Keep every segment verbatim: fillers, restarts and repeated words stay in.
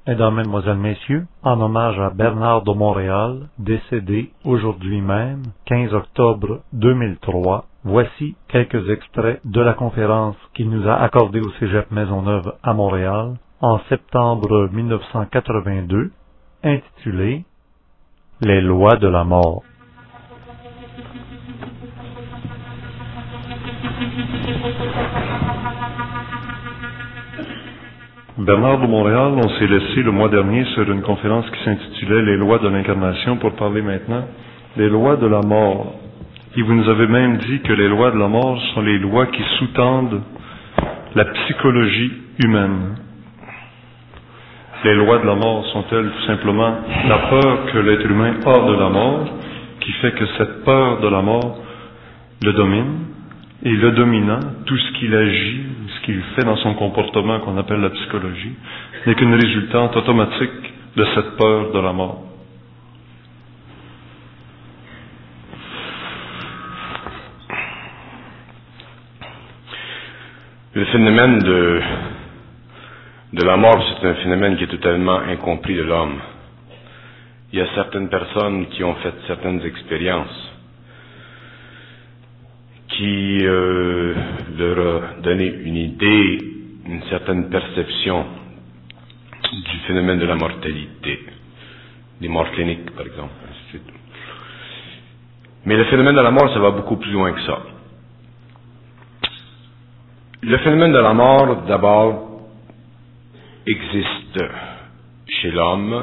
Mesdames, Mesdemoiselles, Messieurs, en hommage à Bernard de Montréal, décédé aujourd'hui même, quinze octobre deux mille trois, voici quelques extraits de la conférence qu'il nous a accordée au Cégep Maisonneuve à Montréal en septembre mille neuf cent quatre-vingt-deux, intitulée « Les lois de la mort ». Bernard de Montréal, on s'est laissé le mois dernier sur une conférence qui s'intitulait « Les lois de l'incarnation » pour parler maintenant des lois de la mort. Et vous nous avez même dit que les lois de la mort sont les lois qui sous-tendent la psychologie humaine. Les lois de la mort sont-elles tout simplement la peur que l'être humain a de la mort, qui fait que cette peur de la mort le domine, et le dominant, tout ce qu'il agit, ce qu'il fait dans son comportement qu'on appelle la psychologie, n'est qu'une résultante automatique de cette peur de la mort. Le phénomène de, de la mort, c'est un phénomène qui est totalement incompris de l'homme. Il y a certaines personnes qui ont fait certaines expériences qui euh, leur a donné une idée, une certaine perception du phénomène de la mortalité, des morts cliniques par exemple, ainsi de suite. Mais le phénomène de la mort, ça va beaucoup plus loin que ça. Le phénomène de la mort, d'abord, existe chez l'homme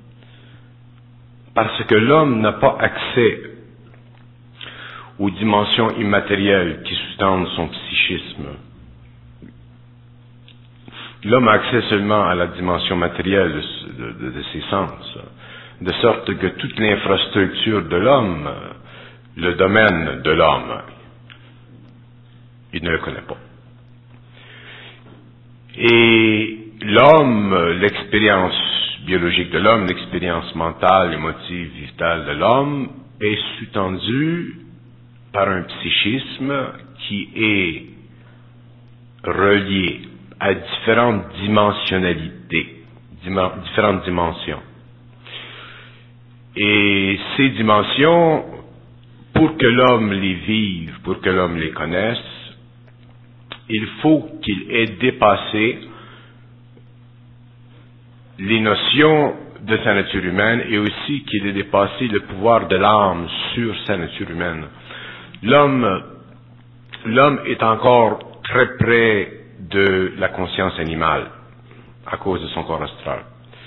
parce que l'homme n'a pas accès aux dimensions immatérielles qui sous-tendent son psychisme. L'homme a accès seulement à la dimension matérielle de, de, de, de ses sens, de sorte que toute l'infrastructure de l'homme, le domaine de l'homme, il ne le connaît pas. Et l'homme, l'expérience biologique de l'homme, l'expérience mentale, émotive, vitale de l'homme, est sous-tendue par un psychisme qui est relié à différentes dimensionnalités, dim- différentes dimensions. Et ces dimensions, pour que l'homme les vive, pour que l'homme les connaisse, il faut qu'il ait dépassé les notions de sa nature humaine et aussi qu'il ait dépassé le pouvoir de l'âme sur sa nature humaine. L'homme, l'homme est encore très près de la conscience animale à cause de son corps astral.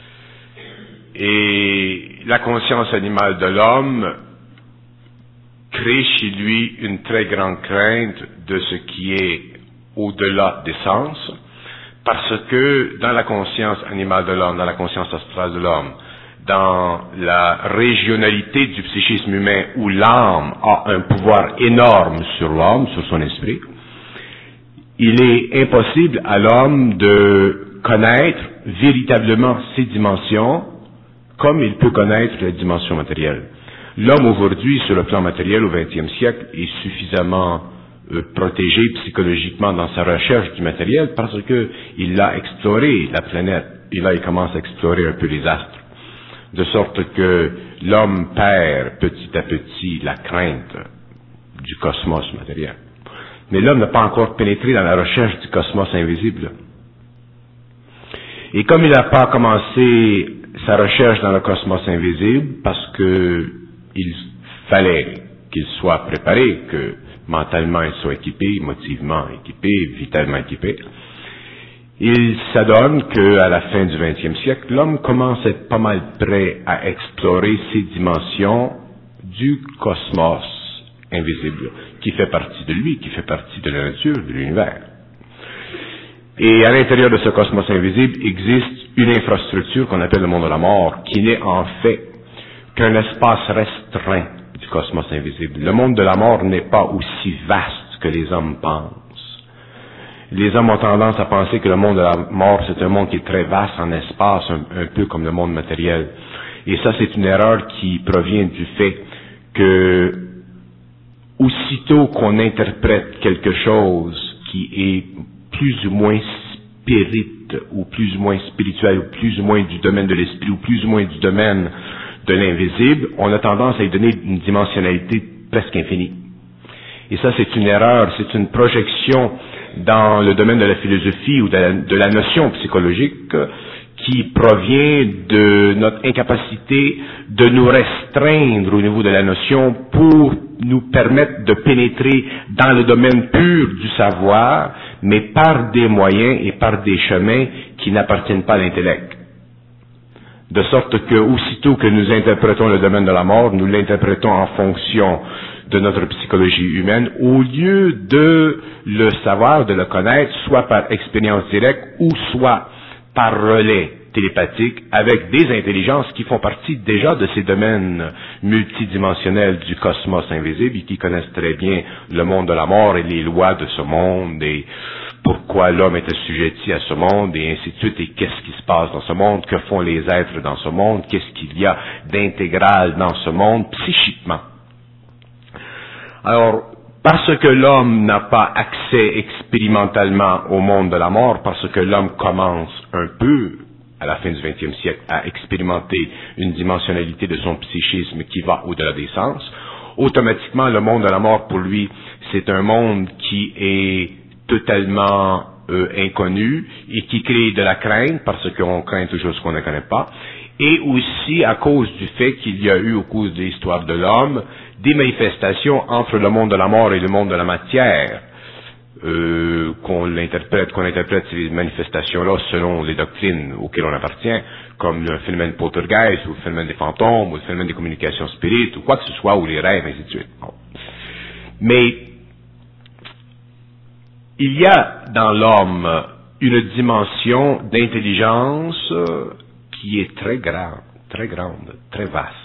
Et la conscience animale de l'homme crée chez lui une très grande crainte de ce qui est au-delà des sens, parce que dans la conscience animale de l'homme, dans la conscience astrale de l'homme, dans la régionalité du psychisme humain où l'âme a un pouvoir énorme sur l'homme, sur son esprit, il est impossible à l'homme de connaître véritablement ces dimensions comme il peut connaître les dimensions matérielles. L'homme aujourd'hui, sur le plan matériel au vingtième siècle, est suffisamment euh, protégé psychologiquement dans sa recherche du matériel parce que il a exploré la planète, et là il commence à explorer un peu les astres. De sorte que l'homme perd petit à petit la crainte du cosmos matériel. Mais l'homme n'a pas encore pénétré dans la recherche du cosmos invisible. Et comme il n'a pas commencé sa recherche dans le cosmos invisible, parce que il fallait qu'il soit préparé, que mentalement il soit équipé, émotivement équipé, vitalement équipé, il s'adonne qu'à la fin du vingtième siècle, l'homme commence à être pas mal prêt à explorer ces dimensions du cosmos invisible, qui fait partie de lui, qui fait partie de la nature, de l'univers. Et à l'intérieur de ce cosmos invisible existe une infrastructure qu'on appelle le monde de la mort, qui n'est en fait qu'un espace restreint du cosmos invisible. Le monde de la mort n'est pas aussi vaste que les hommes pensent. Les hommes ont tendance à penser que le monde de la mort, c'est un monde qui est très vaste en espace, un, un peu comme le monde matériel. Et ça, c'est une erreur qui provient du fait que, aussitôt qu'on interprète quelque chose qui est plus ou moins spirit occulte, ou plus ou moins spirituelle, ou plus ou moins du domaine de l'esprit, ou plus ou moins du domaine de l'invisible, on a tendance à y donner une dimensionnalité presque infinie. Et ça, c'est une erreur, c'est une projection dans le domaine de la philosophie ou de la, de la notion psychologique qui provient de notre incapacité de nous restreindre au niveau de la notion pour nous permettre de pénétrer dans le domaine pur du savoir, mais par des moyens et par des chemins qui n'appartiennent pas à l'intellect. De sorte que, aussitôt que nous interprétons le domaine de la mort, nous l'interprétons en fonction de notre psychologie humaine, au lieu de le savoir, de le connaître, soit par expérience directe ou soit par relais télépathique avec des intelligences qui font partie déjà de ces domaines multidimensionnels du cosmos invisible et qui connaissent très bien le monde de la mort et les lois de ce monde et pourquoi l'homme est assujetti à ce monde et ainsi de suite et qu'est-ce qui se passe dans ce monde, que font les êtres dans ce monde, qu'est-ce qu'il y a d'intégral dans ce monde psychiquement. Alors, parce que l'homme n'a pas accès expérimentalement au monde de la mort, parce que l'homme commence un peu, à la fin du vingtième siècle, à expérimenter une dimensionnalité de son psychisme qui va au-delà des sens, automatiquement, le monde de la mort, pour lui, c'est un monde qui est totalement euh, inconnu et qui crée de la crainte, parce qu'on craint toujours ce qu'on ne connaît pas, et aussi à cause du fait qu'il y a eu, au cours de l'histoire de l'homme, des manifestations entre le monde de la mort et le monde de la matière, euh, qu'on l'interprète, qu'on interprète ces manifestations-là selon les doctrines auxquelles on appartient, comme le phénomène poltergeist, ou le phénomène des fantômes, ou le phénomène des communications spirites, ou quoi que ce soit, ou les rêves, ainsi de suite. Bon. Mais il y a dans l'homme une dimension d'intelligence qui est très grande, très grande, très vaste.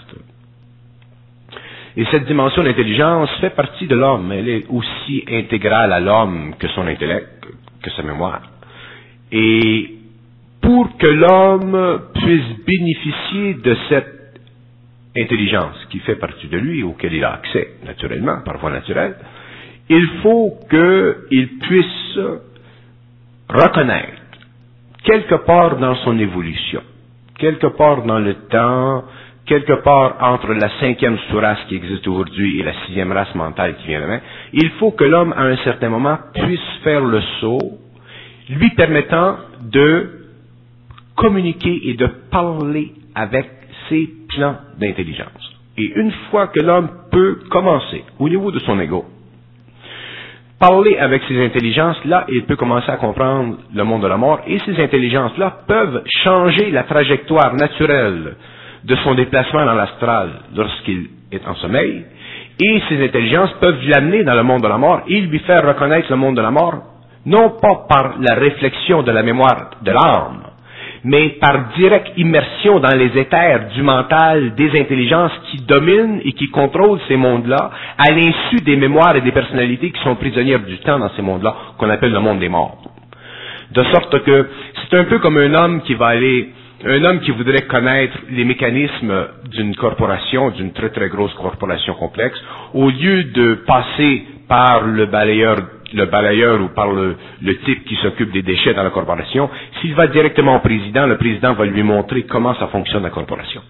Et cette dimension d'intelligence fait partie de l'homme. Elle est aussi intégrale à l'homme que son intellect, que sa mémoire. Et pour que l'homme puisse bénéficier de cette intelligence qui fait partie de lui, auquel il a accès naturellement, par voie naturelle, il faut qu'il puisse reconnaître, quelque part dans son évolution, quelque part dans le temps, quelque part entre la cinquième sous-race qui existe aujourd'hui et la sixième race mentale qui vient demain, il faut que l'homme, à un certain moment, puisse faire le saut, lui permettant de communiquer et de parler avec ses plans d'intelligence. Et une fois que l'homme peut commencer, au niveau de son ego, parler avec ces intelligences-là, il peut commencer à comprendre le monde de la mort, et ces intelligences-là peuvent changer la trajectoire naturelle de son déplacement dans l'astral lorsqu'il est en sommeil, et ces intelligences peuvent l'amener dans le monde de la mort et lui faire reconnaître le monde de la mort, non pas par la réflexion de la mémoire de l'âme, mais par directe immersion dans les éthers du mental des intelligences qui dominent et qui contrôlent ces mondes-là, à l'insu des mémoires et des personnalités qui sont prisonnières du temps dans ces mondes-là, qu'on appelle le monde des morts. De sorte que c'est un peu comme un homme qui va aller Un homme qui voudrait connaître les mécanismes d'une corporation, d'une très très grosse corporation complexe, au lieu de passer par le balayeur, le balayeur ou par le, le type qui s'occupe des déchets dans la corporation, s'il va directement au président, le président va lui montrer comment ça fonctionne la corporation.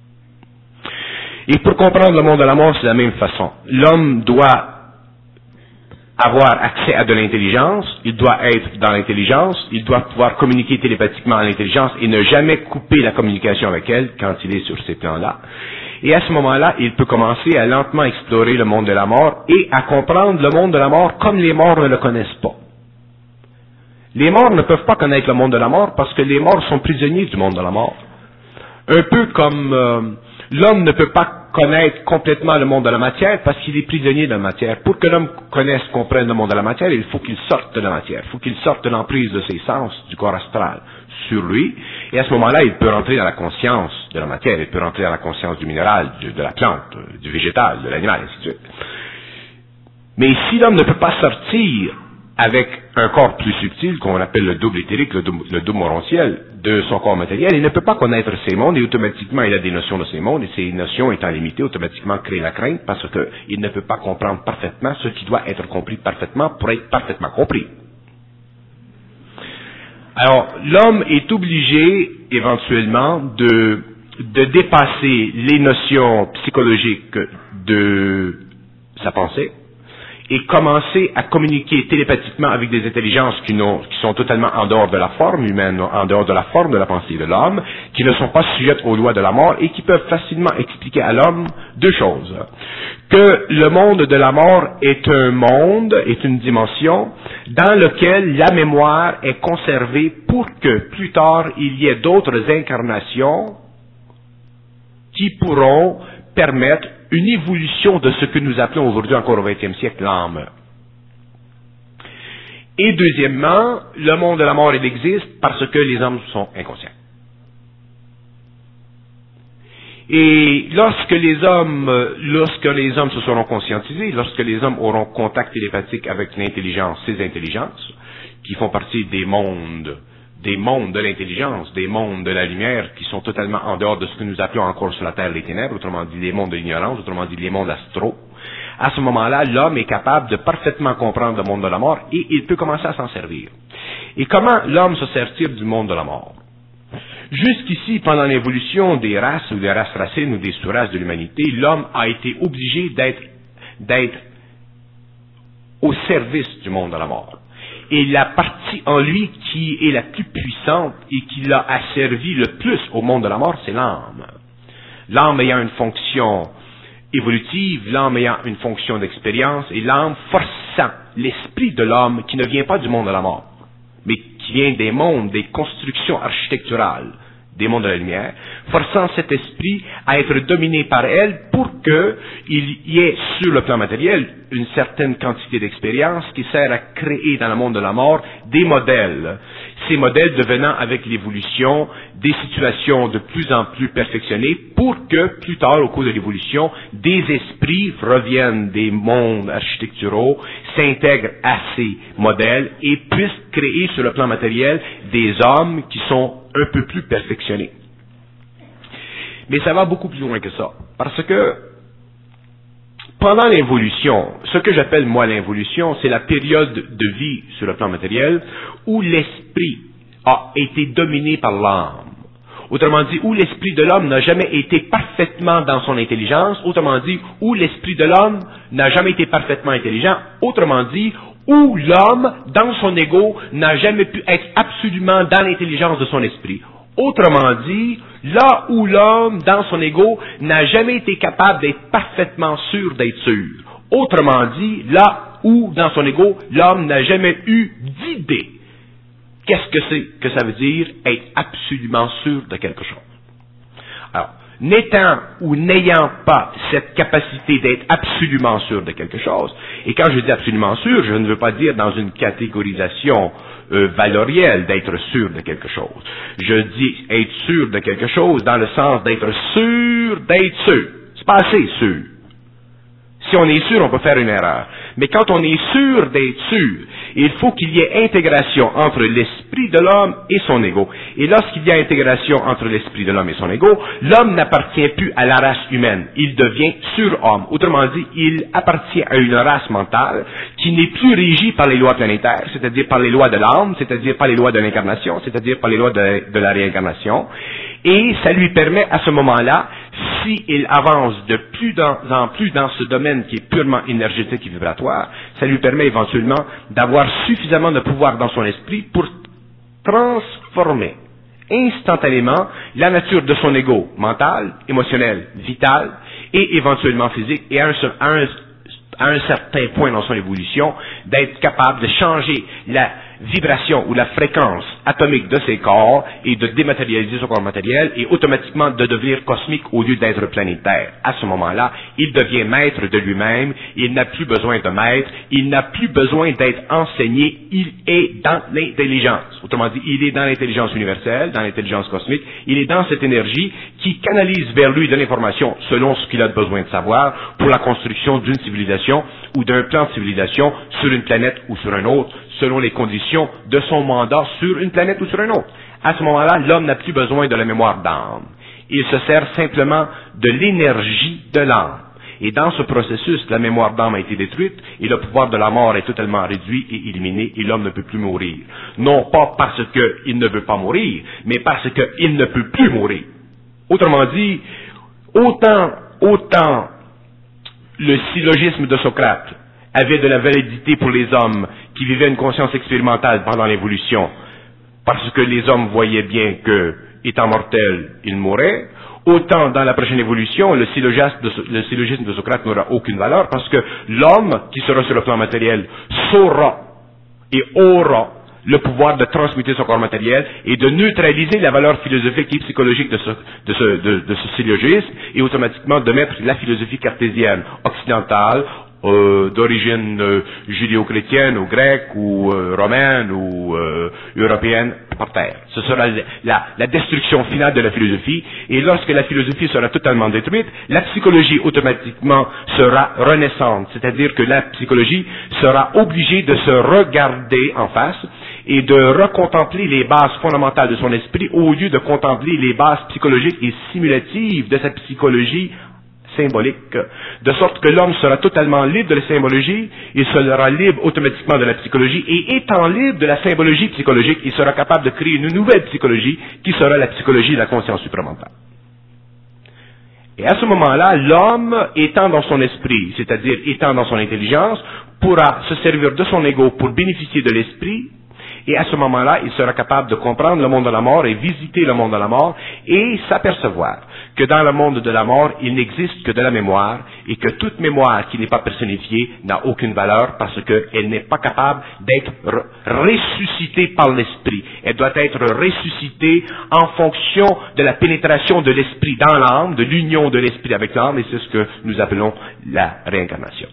Et pour comprendre le monde de la mort, c'est la même façon. L'homme doit avoir accès à de l'intelligence, il doit être dans l'intelligence, il doit pouvoir communiquer télépathiquement à l'intelligence et ne jamais couper la communication avec elle quand il est sur ces plans-là. Et à ce moment-là, il peut commencer à lentement explorer le monde de la mort et à comprendre le monde de la mort comme les morts ne le connaissent pas. Les morts ne peuvent pas connaître le monde de la mort parce que les morts sont prisonniers du monde de la mort. Un peu comme euh, l'homme ne peut pas connaître complètement le monde de la matière parce qu'il est prisonnier de la matière. Pour que l'homme connaisse, comprenne le monde de la matière, il faut qu'il sorte de la matière. Il faut qu'il sorte de l'emprise de ses sens, du corps astral, sur lui. Et à ce moment-là, il peut rentrer dans la conscience de la matière. Il peut rentrer dans la conscience du minéral, de, de la plante, du végétal, de l'animal, ainsi de suite. Mais si l'homme ne peut pas sortir avec un corps plus subtil, qu'on appelle le double éthérique, le double, le double morontiel, de son corps matériel, il ne peut pas connaître ces mondes, et automatiquement il a des notions de ces mondes, et ces notions étant limitées, automatiquement créent la crainte, parce qu'il ne peut pas comprendre parfaitement ce qui doit être compris parfaitement pour être parfaitement compris. Alors, l'homme est obligé, éventuellement, de, de dépasser les notions psychologiques de sa pensée et commencer à communiquer télépathiquement avec des intelligences qui, n'ont, qui sont totalement en dehors de la forme humaine, en dehors de la forme de la pensée de l'homme, qui ne sont pas sujettes aux lois de la mort et qui peuvent facilement expliquer à l'homme deux choses. Que le monde de la mort est un monde, est une dimension, dans lequel la mémoire est conservée pour que plus tard il y ait d'autres incarnations qui pourront permettre une évolution de ce que nous appelons aujourd'hui encore au vingtième siècle l'âme. Et deuxièmement, le monde de la mort, il existe parce que les hommes sont inconscients. Et lorsque les hommes, lorsque les hommes se seront conscientisés, lorsque les hommes auront contact télépathique avec l'intelligence, ces intelligences, qui font partie des mondes, des mondes de l'intelligence, des mondes de la lumière, qui sont totalement en dehors de ce que nous appelons encore sur la terre les ténèbres, autrement dit les mondes de l'ignorance, autrement dit les mondes astraux, à ce moment-là, l'homme est capable de parfaitement comprendre le monde de la mort et il peut commencer à s'en servir. Et comment l'homme se sert-il du monde de la mort? Jusqu'ici, pendant l'évolution des races ou des races racines ou des sous-races de l'humanité, l'homme a été obligé d'être, d'être au service du monde de la mort. Et la partie en lui qui est la plus puissante et qui l'a asservi le plus au monde de la mort, c'est l'âme. L'âme ayant une fonction évolutive, l'âme ayant une fonction d'expérience, et l'âme forçant l'esprit de l'homme qui ne vient pas du monde de la mort, mais qui vient des mondes, des constructions architecturales, des mondes de la lumière, forçant cet esprit à être dominé par elle pour qu'il y ait sur le plan matériel une certaine quantité d'expérience qui sert à créer dans le monde de la mort des modèles. Ces modèles devenant avec l'évolution des situations de plus en plus perfectionnées pour que plus tard au cours de l'évolution des esprits reviennent des mondes architecturaux, s'intègrent à ces modèles et puissent créer sur le plan matériel des hommes qui sont un peu plus perfectionnés. Mais ça va beaucoup plus loin que ça. Parce que pendant l'évolution, ce que j'appelle moi l'évolution, c'est la période de vie sur le plan matériel où l'esprit a été dominé par l'âme. Autrement dit, où l'esprit de l'homme n'a jamais été parfaitement dans son intelligence. Autrement dit, où l'esprit de l'homme n'a jamais été parfaitement intelligent. Autrement dit, où l'homme, dans son ego, n'a jamais pu être absolument dans l'intelligence de son esprit. Autrement dit, là où l'homme, dans son ego, n'a jamais été capable d'être parfaitement sûr d'être sûr. Autrement dit, là où, dans son ego, l'homme n'a jamais eu d'idée. Qu'est-ce que c'est que ça veut dire être absolument sûr de quelque chose? Alors, n'étant ou n'ayant pas cette capacité d'être absolument sûr de quelque chose, et quand je dis absolument sûr, je ne veux pas dire dans une catégorisation euh, valorielle d'être sûr de quelque chose. Je dis être sûr de quelque chose dans le sens d'être sûr d'être sûr. C'est pas assez sûr. Si on est sûr, on peut faire une erreur. Mais quand on est sûr d'être sûr, il faut qu'il y ait intégration entre l'esprit de l'homme et son ego. Et lorsqu'il y a intégration entre l'esprit de l'homme et son ego, l'homme n'appartient plus à la race humaine. Il devient surhomme. Autrement dit, il appartient à une race mentale qui n'est plus régie par les lois planétaires, c'est-à-dire par les lois de l'âme, c'est-à-dire par les lois de l'incarnation, c'est-à-dire par les lois de, de la réincarnation. Et ça lui permet à ce moment-là, s'il avance de plus dans, en plus dans ce domaine qui est purement énergétique et vibratoire, ça lui permet éventuellement d'avoir suffisamment de pouvoir dans son esprit pour transformer instantanément la nature de son ego mental, émotionnel, vital et éventuellement physique et à un, à un, à un certain point dans son évolution d'être capable de changer la vibration ou la fréquence atomique de ses corps et de dématérialiser son corps matériel et automatiquement de devenir cosmique au lieu d'être planétaire. À ce moment-là, il devient maître de lui-même, il n'a plus besoin de maître, il n'a plus besoin d'être enseigné, il est dans l'intelligence. Autrement dit, il est dans l'intelligence universelle, dans l'intelligence cosmique, il est dans cette énergie qui canalise vers lui de l'information selon ce qu'il a besoin de savoir pour la construction d'une civilisation ou d'un plan de civilisation sur une planète ou sur un autre, selon les conditions de son mandat sur une planète ou sur un autre. À ce moment-là, l'homme n'a plus besoin de la mémoire d'âme. Il se sert simplement de l'énergie de l'âme. Et dans ce processus, la mémoire d'âme a été détruite et le pouvoir de la mort est totalement réduit et éliminé et l'homme ne peut plus mourir. Non pas parce qu'il ne veut pas mourir, mais parce qu'il ne peut plus mourir. Autrement dit, autant, autant le syllogisme de Socrate avait de la validité pour les hommes qui vivaient une conscience expérimentale pendant l'évolution, parce que les hommes voyaient bien que, étant mortels, ils mouraient, autant dans la prochaine évolution, le syllogisme de, le syllogisme de Socrate n'aura aucune valeur, parce que l'homme, qui sera sur le plan matériel, saura et aura le pouvoir de transmuter son corps matériel et de neutraliser la valeur philosophique et psychologique de ce, de ce, de, de ce syllogisme et automatiquement de mettre la philosophie cartésienne occidentale Euh, d'origine euh, judéo-chrétienne ou grecque ou euh, romaine ou euh, européenne par terre. Ce sera la, la destruction finale de la philosophie et lorsque la philosophie sera totalement détruite, la psychologie automatiquement sera renaissante, c'est-à-dire que la psychologie sera obligée de se regarder en face et de recontempler les bases fondamentales de son esprit au lieu de contempler les bases psychologiques et simulatives de sa psychologie symbolique, de sorte que l'homme sera totalement libre de la symbologie, il sera libre automatiquement de la psychologie, et étant libre de la symbologie psychologique, il sera capable de créer une nouvelle psychologie, qui sera la psychologie de la conscience supramentale. Et à ce moment-là, l'homme, étant dans son esprit, c'est-à-dire étant dans son intelligence, pourra se servir de son ego pour bénéficier de l'esprit, et à ce moment-là, il sera capable de comprendre le monde de la mort et visiter le monde de la mort et s'apercevoir que dans le monde de la mort, il n'existe que de la mémoire et que toute mémoire qui n'est pas personnifiée n'a aucune valeur parce qu'elle n'est pas capable d'être ressuscitée par l'esprit. Elle doit être ressuscitée en fonction de la pénétration de l'esprit dans l'âme, de l'union de l'esprit avec l'âme, et c'est ce que nous appelons la réincarnation.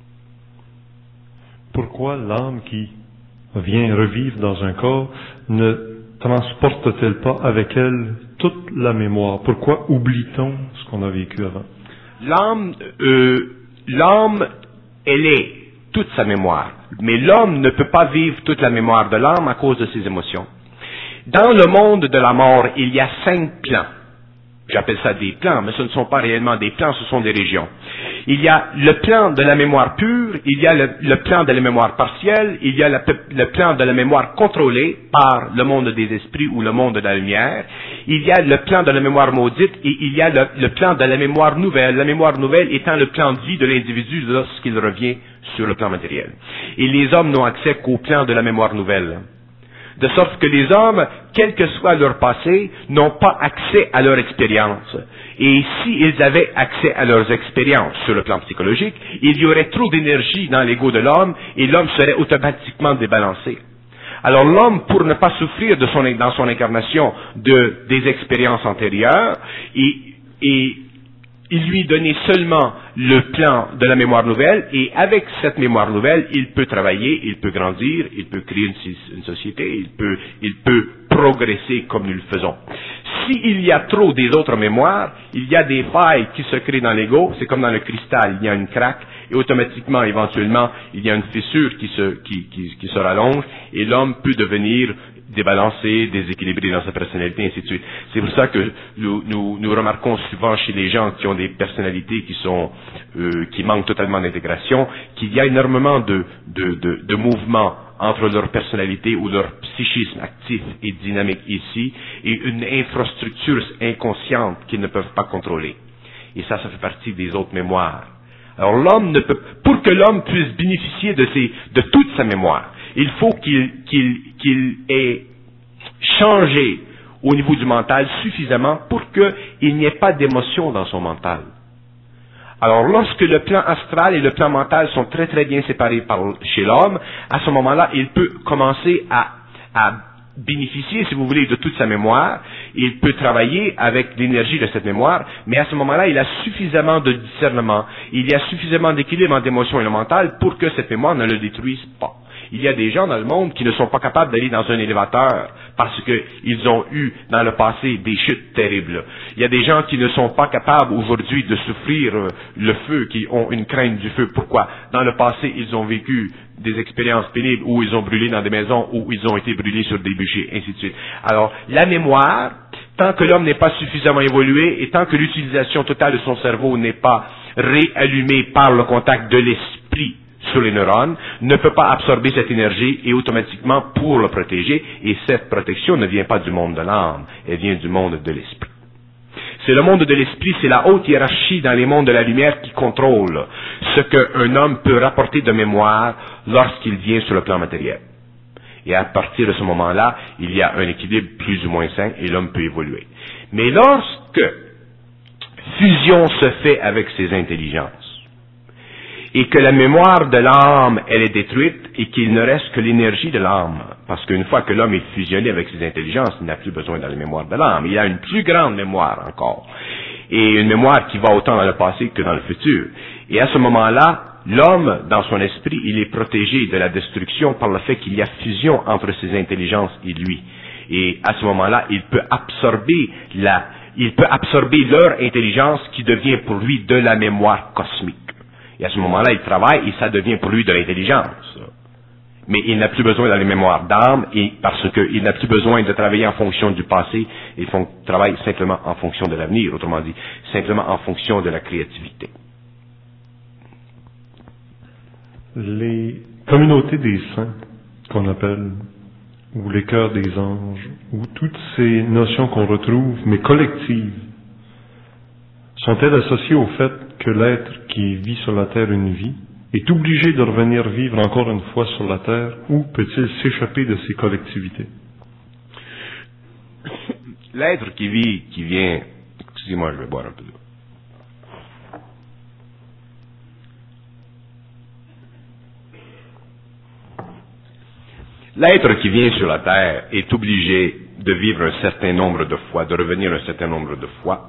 Pourquoi l'âme qui vient revivre dans un corps ne transporte-t-elle pas avec elle toute la mémoire? Pourquoi oublie-t-on ce qu'on a vécu avant? L'âme, euh, l'âme, elle est toute sa mémoire, mais l'homme ne peut pas vivre toute la mémoire de l'âme à cause de ses émotions. Dans le monde de la mort, il y a cinq plans. J'appelle ça des plans, mais ce ne sont pas réellement des plans, ce sont des régions. Il y a le plan de la mémoire pure, il y a le, le plan de la mémoire partielle, il y a le, le plan de la mémoire contrôlée par le monde des esprits ou le monde de la lumière, il y a le plan de la mémoire maudite et il y a le, le plan de la mémoire nouvelle, la mémoire nouvelle étant le plan de vie de l'individu lorsqu'il revient sur le plan matériel. Et les hommes n'ont accès qu'au plan de la mémoire nouvelle. De sorte que les hommes, quel que soit leur passé, n'ont pas accès à leur expérience. Et s'ils avaient accès à leurs expériences sur le plan psychologique, il y aurait trop d'énergie dans l'ego de l'homme et l'homme serait automatiquement débalancé. Alors l'homme, pour ne pas souffrir de son, dans son incarnation de, des expériences antérieures, et, et il lui donnait seulement le plan de la mémoire nouvelle, et avec cette mémoire nouvelle, il peut travailler, il peut grandir, il peut créer une, une société, il peut, il peut progresser comme nous le faisons. S'il y a trop des autres mémoires, il y a des failles qui se créent dans l'ego, c'est comme dans le cristal, il y a une craque, et automatiquement, éventuellement, il y a une fissure qui se, qui, qui, qui se rallonge, et l'homme peut devenir débalancé, déséquilibré dans sa personnalité, ainsi de suite. C'est pour ça que nous, nous, nous remarquons souvent chez les gens qui ont des personnalités qui sont, euh, qui manquent totalement d'intégration, qu'il y a énormément de, de, de, de mouvements entre leur personnalité ou leur psychisme actif et dynamique ici, et une infrastructure inconsciente qu'ils ne peuvent pas contrôler. Et ça, ça fait partie des autres mémoires. Alors l'homme ne peut, pour que l'homme puisse bénéficier de ses, de toute sa mémoire, il faut qu'il, qu'il, qu'il ait changé au niveau du mental suffisamment pour qu'il n'y ait pas d'émotion dans son mental. Alors, lorsque le plan astral et le plan mental sont très très bien séparés par, chez l'homme, à ce moment-là, il peut commencer à, à bénéficier, si vous voulez, de toute sa mémoire. Il peut travailler avec l'énergie de cette mémoire, mais à ce moment-là, il a suffisamment de discernement, il y a suffisamment d'équilibre entre l'émotion et le mental pour que cette mémoire ne le détruise pas. Il y a des gens dans le monde qui ne sont pas capables d'aller dans un élévateur parce qu'ils ont eu dans le passé des chutes terribles. Il y a des gens qui ne sont pas capables aujourd'hui de souffrir le feu, qui ont une crainte du feu. Pourquoi? Dans le passé, ils ont vécu des expériences pénibles où ils ont brûlé dans des maisons, où ils ont été brûlés sur des bûchers, ainsi de suite. Alors, la mémoire, tant que l'homme n'est pas suffisamment évolué et tant que l'utilisation totale de son cerveau n'est pas réallumée par le contact de l'esprit sur les neurones, ne peut pas absorber cette énergie et automatiquement pour le protéger, et cette protection ne vient pas du monde de l'âme, elle vient du monde de l'esprit. C'est le monde de l'esprit, c'est la haute hiérarchie dans les mondes de la lumière qui contrôle ce qu'un homme peut rapporter de mémoire lorsqu'il vient sur le plan matériel. Et à partir de ce moment-là, il y a un équilibre plus ou moins sain et l'homme peut évoluer. Mais lorsque fusion se fait avec ses intelligences, et que la mémoire de l'âme, elle est détruite, et qu'il ne reste que l'énergie de l'âme, parce qu'une fois que l'homme est fusionné avec ses intelligences, il n'a plus besoin de la mémoire de l'âme, il a une plus grande mémoire encore, et une mémoire qui va autant dans le passé que dans le futur. Et à ce moment-là, l'homme, dans son esprit, il est protégé de la destruction par le fait qu'il y a fusion entre ses intelligences et lui. Et à ce moment-là, il peut absorber la, il peut absorber leur intelligence qui devient pour lui de la mémoire cosmique. Et à ce moment-là, il travaille et ça devient pour lui de l'intelligence. Mais il n'a plus besoin de la mémoire d'âme et parce qu'il n'a plus besoin de travailler en fonction du passé, il travaille simplement en fonction de l'avenir, autrement dit, simplement en fonction de la créativité. Les communautés des saints, qu'on appelle, ou les cœurs des anges, ou toutes ces notions qu'on retrouve, mais collectives, sont-elles associées au fait que l'être qui vit sur la terre une vie est obligé de revenir vivre encore une fois sur la terre, ou peut-il s'échapper de ces collectivités? L'être qui vit, qui vient... Excusez-moi, je vais boire un peu d'eau. L'être qui vient sur la terre est obligé de vivre un certain nombre de fois, de revenir un certain nombre de fois,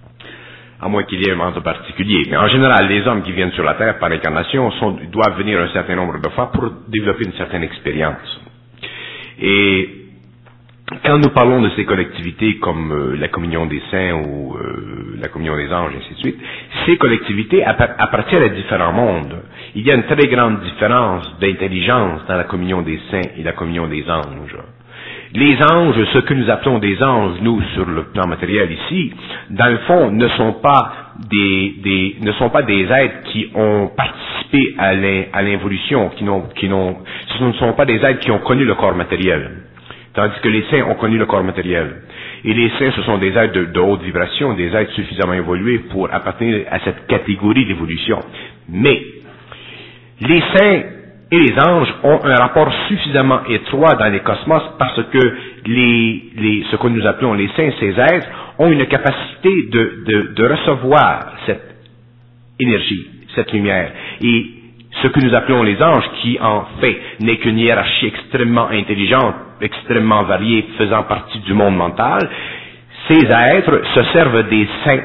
à moins qu'il y ait un membre particulier. Mais en général, les hommes qui viennent sur la terre par incarnation sont, doivent venir un certain nombre de fois pour développer une certaine expérience. Et quand nous parlons de ces collectivités comme euh, la communion des saints ou euh, la communion des anges, et ainsi de suite, ces collectivités appartiennent à différents mondes. Il y a une très grande différence d'intelligence dans la communion des saints et la communion des anges. Les anges, ce que nous appelons des anges, nous, sur le plan matériel ici, dans le fond, ne sont pas des, des ne sont pas des êtres qui ont participé à l'involution, qui n'ont, qui n'ont, ce ne sont pas des êtres qui ont connu le corps matériel. Tandis que les saints ont connu le corps matériel. Et les saints, ce sont des êtres de, de haute vibration, des êtres suffisamment évolués pour appartenir à cette catégorie d'évolution. Mais, les saints et les anges ont un rapport suffisamment étroit dans les cosmos parce que les, les, ce que nous appelons les saints, ces êtres, ont une capacité de, de, de recevoir cette énergie, cette lumière. Et ce que nous appelons les anges, qui en fait n'est qu'une hiérarchie extrêmement intelligente, extrêmement variée, faisant partie du monde mental, ces êtres se servent des saints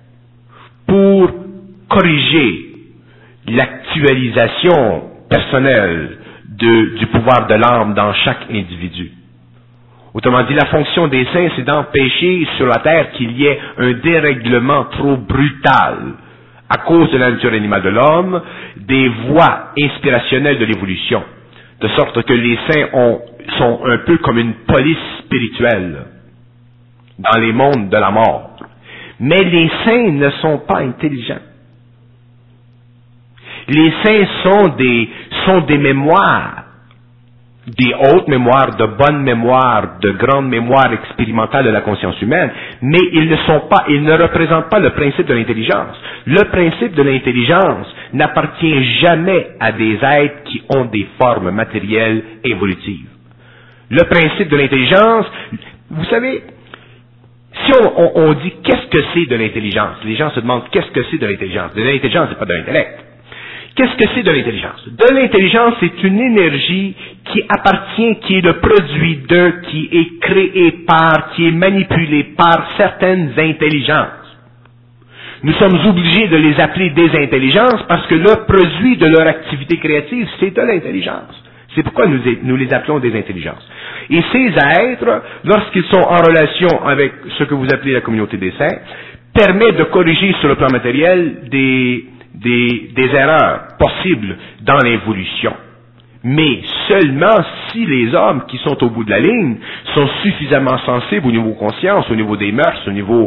pour corriger l'actualisation personnelle de, du pouvoir de l'âme dans chaque individu. Autrement dit, la fonction des saints, c'est d'empêcher sur la terre qu'il y ait un dérèglement trop brutal à cause de la nature animale de l'homme, des voies inspirationnelles de l'évolution, de sorte que les saints ont, sont un peu comme une police spirituelle dans les mondes de la mort. Mais les saints ne sont pas intelligents. Les saints sont des, sont des mémoires, des hautes mémoires, de bonnes mémoires, de grandes mémoires expérimentales de la conscience humaine, mais ils ne sont pas, ils ne représentent pas le principe de l'intelligence. Le principe de l'intelligence n'appartient jamais à des êtres qui ont des formes matérielles évolutives. Le principe de l'intelligence, vous savez, si on, on, on dit qu'est-ce que c'est de l'intelligence, les gens se demandent qu'est-ce que c'est de l'intelligence. De l'intelligence, c'est pas de l'intellect. Qu'est-ce que c'est de l'intelligence? De l'intelligence, c'est une énergie qui appartient, qui est le produit d'un, qui est créé par, qui est manipulé par certaines intelligences. Nous sommes obligés de les appeler des intelligences parce que le produit de leur activité créative, c'est de l'intelligence. C'est pourquoi nous, nous les appelons des intelligences. Et ces êtres, lorsqu'ils sont en relation avec ce que vous appelez la communauté des saints, permettent de corriger sur le plan matériel des Des, des erreurs possibles dans l'évolution. Mais seulement si les hommes qui sont au bout de la ligne sont suffisamment sensibles au niveau conscience, au niveau des mœurs, au niveau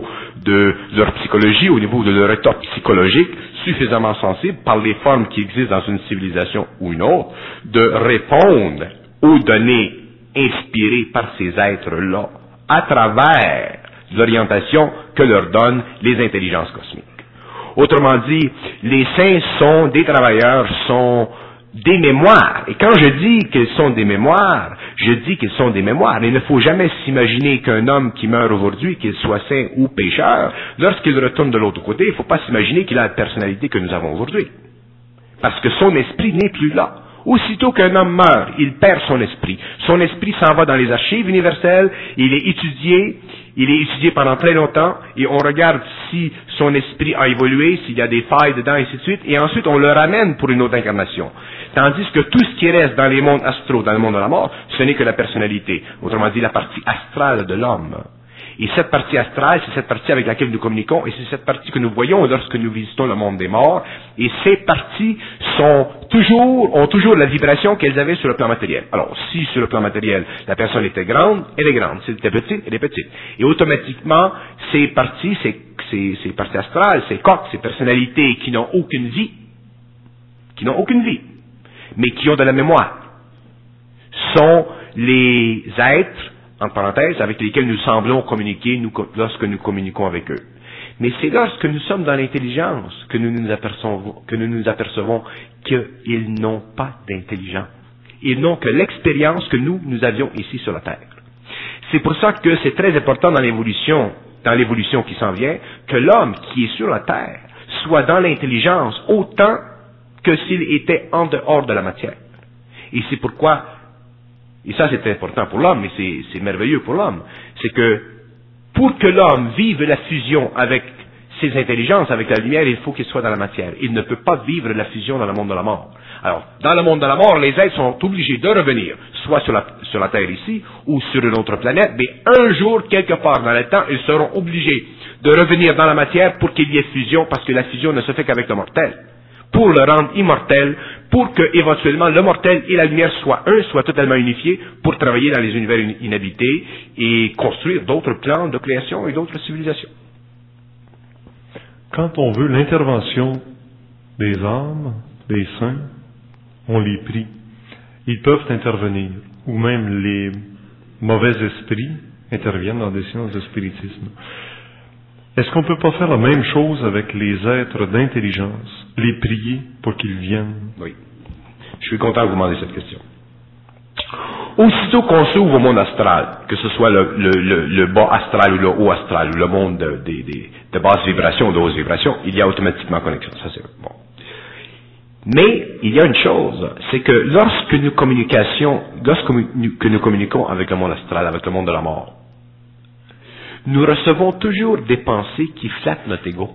de leur psychologie, au niveau de leur état psychologique, suffisamment sensible par les formes qui existent dans une civilisation ou une autre, de répondre aux données inspirées par ces êtres-là à travers l'orientation que leur donnent les intelligences cosmiques. Autrement dit, les saints sont des travailleurs, sont des mémoires. Et quand je dis qu'ils sont des mémoires, je dis qu'ils sont des mémoires. Il ne faut jamais s'imaginer qu'un homme qui meurt aujourd'hui, qu'il soit saint ou pécheur, lorsqu'il retourne de l'autre côté, il ne faut pas s'imaginer qu'il a la personnalité que nous avons aujourd'hui. Parce que son esprit n'est plus là. Aussitôt qu'un homme meurt, il perd son esprit. Son esprit s'en va dans les archives universelles, il est étudié, il est étudié pendant très longtemps, et on regarde si son esprit a évolué, s'il y a des failles dedans, et ainsi de suite, et ensuite on le ramène pour une autre incarnation. Tandis que tout ce qui reste dans les mondes astraux, dans le monde de la mort, ce n'est que la personnalité, autrement dit la partie astrale de l'homme. Et cette partie astrale, c'est cette partie avec laquelle nous communiquons, et c'est cette partie que nous voyons lorsque nous visitons le monde des morts, et ces parties sont toujours, ont toujours la vibration qu'elles avaient sur le plan matériel. Alors, si sur le plan matériel, la personne était grande, elle est grande. Si elle était petite, elle est petite. Et automatiquement, ces parties, ces, ces, ces parties astrales, ces corps, ces personnalités qui n'ont aucune vie, qui n'ont aucune vie, mais qui ont de la mémoire, sont les êtres, en parenthèse, avec lesquels nous semblons communiquer nous, lorsque nous communiquons avec eux. Mais c'est lorsque nous sommes dans l'intelligence que nous nous apercevons, que nous nous apercevons qu'ils n'ont pas d'intelligence. Ils n'ont que l'expérience que nous, nous avions ici sur la Terre. C'est pour ça que c'est très important dans l'évolution, dans l'évolution qui s'en vient, que l'homme qui est sur la Terre soit dans l'intelligence autant que s'il était en dehors de la matière. Et c'est pourquoi, et ça c'est important pour l'homme, mais c'est, c'est merveilleux pour l'homme, c'est que pour que l'homme vive la fusion avec ses intelligences, avec la lumière, il faut qu'il soit dans la matière. Il ne peut pas vivre la fusion dans le monde de la mort. Alors, dans le monde de la mort, les êtres sont obligés de revenir, soit sur la, sur la Terre ici, ou sur une autre planète, mais un jour, quelque part dans le temps, ils seront obligés de revenir dans la matière pour qu'il y ait fusion, parce que la fusion ne se fait qu'avec le mortel. Pour le rendre immortel, pour que éventuellement le mortel et la lumière soient un, soient totalement unifiés, pour travailler dans les univers inhabités et construire d'autres plans de création et d'autres civilisations. Quand on veut l'intervention des âmes, des saints, on les prie. Ils peuvent intervenir, ou même les mauvais esprits interviennent dans des séances de spiritisme. Est-ce qu'on ne peut pas faire la même chose avec les êtres d'intelligence, les prier pour qu'ils viennent? Oui. Je suis content de vous demander cette question. Aussitôt qu'on s'ouvre au monde astral, que ce soit le, le, le, le bas astral ou le haut astral, ou le monde de, de, de, de basse vibration ou de haute vibration, il y a automatiquement connexion. Ça, c'est bon. Mais il y a une chose, c'est que lorsque nous communication, lorsque nous, que nous communiquons avec le monde astral, avec le monde de la mort, nous recevons toujours des pensées qui flattent notre ego.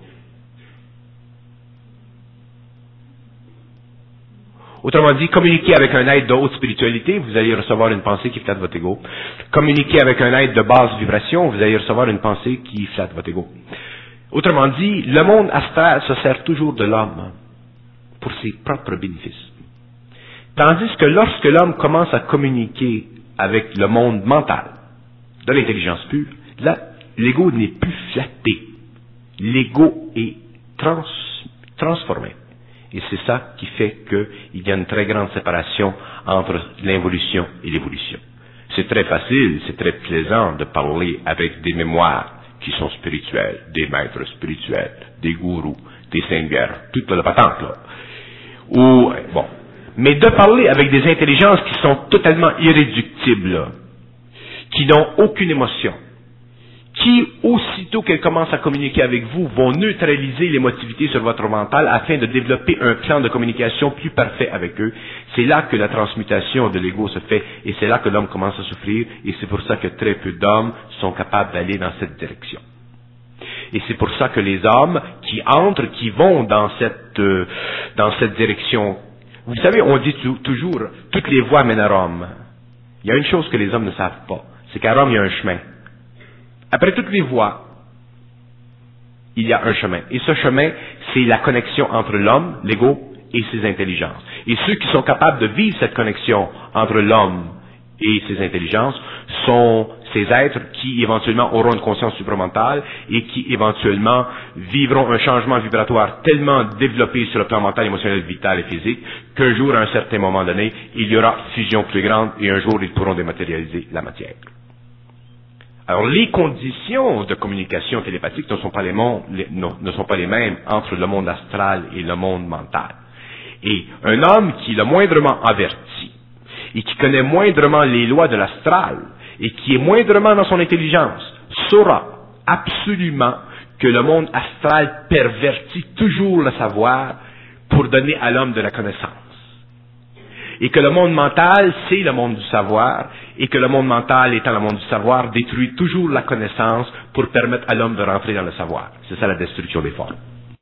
Autrement dit, communiquer avec un être de haute spiritualité, vous allez recevoir une pensée qui flatte votre ego. Communiquer avec un être de basse vibration, vous allez recevoir une pensée qui flatte votre ego. Autrement dit, le monde astral se sert toujours de l'homme pour ses propres bénéfices. Tandis que lorsque l'homme commence à communiquer avec le monde mental, de l'intelligence pure, là, l'ego n'est plus flatté. L'ego est trans, transformé. Et c'est ça qui fait qu'il y a une très grande séparation entre l'involution et l'évolution. C'est très facile, c'est très plaisant de parler avec des mémoires qui sont spirituelles, des maîtres spirituels, des gourous, des seigneurs, toute la patente là. Ou, bon. Mais de parler avec des intelligences qui sont totalement irréductibles, là, qui n'ont aucune émotion, qui, aussitôt qu'elles commencent à communiquer avec vous, vont neutraliser l'émotivité sur votre mental afin de développer un plan de communication plus parfait avec eux. C'est là que la transmutation de l'ego se fait, et c'est là que l'homme commence à souffrir, et c'est pour ça que très peu d'hommes sont capables d'aller dans cette direction. Et c'est pour ça que les hommes qui entrent, qui vont dans cette, euh, dans cette direction, vous savez, on dit tu, toujours, toutes les voies mènent à Rome. Il y a une chose que les hommes ne savent pas, c'est qu'à Rome, il y a un chemin. Après toutes les voies, il y a un chemin. Et ce chemin, c'est la connexion entre l'homme, l'ego, et ses intelligences. Et ceux qui sont capables de vivre cette connexion entre l'homme et ces intelligences sont ces êtres qui éventuellement auront une conscience supramentale et qui éventuellement vivront un changement vibratoire tellement développé sur le plan mental, émotionnel, vital et physique qu'un jour, à un certain moment donné, il y aura fusion plus grande et un jour ils pourront dématérialiser la matière. Alors, les conditions de communication télépathique ne sont pas les, mondes, les, non, ne sont pas les mêmes entre le monde astral et le monde mental. Et un homme qui est le moindrement averti et qui connaît moindrement les lois de l'astral et qui est moindrement dans son intelligence saura absolument que le monde astral pervertit toujours le savoir pour donner à l'homme de la connaissance. Et que le monde mental, c'est le monde du savoir, et que le monde mental, étant le monde du savoir, détruit toujours la connaissance pour permettre à l'homme de rentrer dans le savoir. C'est ça la destruction des formes.